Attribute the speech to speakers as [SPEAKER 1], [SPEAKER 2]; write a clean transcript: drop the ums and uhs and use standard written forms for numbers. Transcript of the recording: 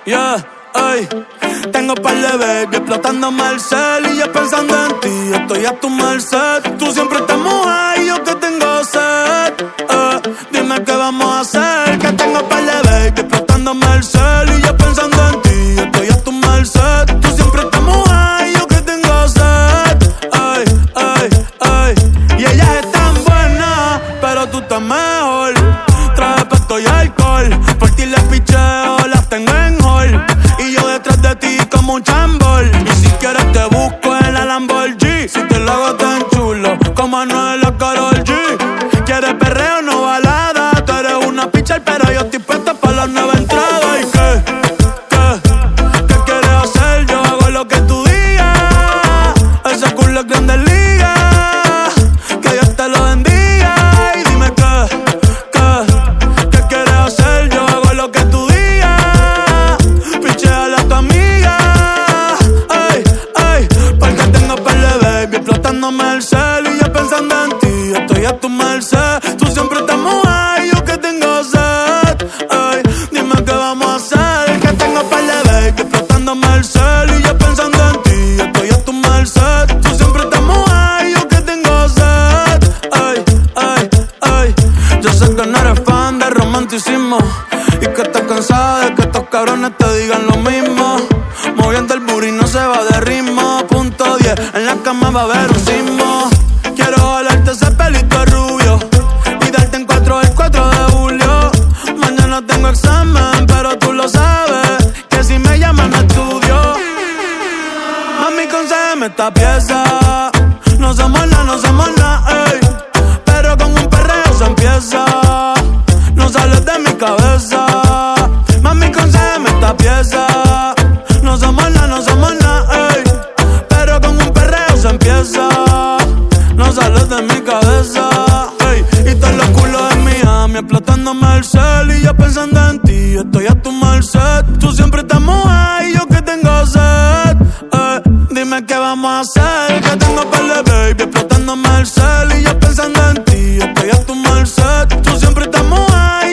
[SPEAKER 1] Yeah, ay. Tengo par de baby explotándome el cel y yo pensando en ti, estoy a tu merced. Tú siempre estás mojada y yo que tengo sed. Dime qué vamos a hacer, que tengo par de baby explotándome el cel y yo pensando en ti, estoy a tu merced. Tú siempre estás mojada y yo que tengo sed. Ay, ay, ay. Y ellas están buenas, pero tú estás mejor. Traje pesto y alcohol, por ti les picheo, las tengo en hall. Y yo detrás de ti como un chambol. Y si quieres te busco en la Lamborghini. Si te lo hago tan chulo como Anuel o Karol G. ¿Quieres perreo, no balada? Tú eres una pitcher, pero yo estoy puesta para las 9 entradas. ¿Y qué quieres hacer? Yo hago lo que tú digas. Ese culo es grande liga. Que Dios te lo bendiga. Y dime ¿qué quieres hacer? Yo hago lo que tú digas. Picheale a tu amiga. Ay, ay. Porque tengo par de baby explotándome el cel y yo pensando en ti, estoy a tu merced. Tú siempre estás mojada y yo que tengo sed. Ay, dime qué vamos a hacer, que tengo par de baby explotándome el cel y yo pensando en ti, estoy a tu merced. Tú siempre estás mojada y yo que tengo sed. Ay, ay, ay. Yo sé que no eres fan de romanticismo y que estás cansada de que estos cabrones te digan lo mismo. Moviendo el booty no se va de ritmo. Punto 10, en la cama va a haber un sismo. Quiero jalarte ese pelito rubio y darte en 4 el 4 de julio. Mañana tengo examen, pero tú lo sabes, que si me llaman no estudio. Mami, concédeme esta pieza. No somos nada, ey. Pero con un perreo se empieza. No sales de mi cabeza. Mami, concédeme esta pieza. No somos nada, ey. Pero con un perreo se empieza. No sales de mi cabeza, ey. Y todos los culos en Miami explotándome el cel y yo pensando en ti, estoy a tu merced. Tú siempre estás mojada y yo que tengo sed. Dime qué vamos a hacer, que tengo par de baby explotándome el cel y yo pensando en ti, estoy a tu merced. Tú siempre estás mojada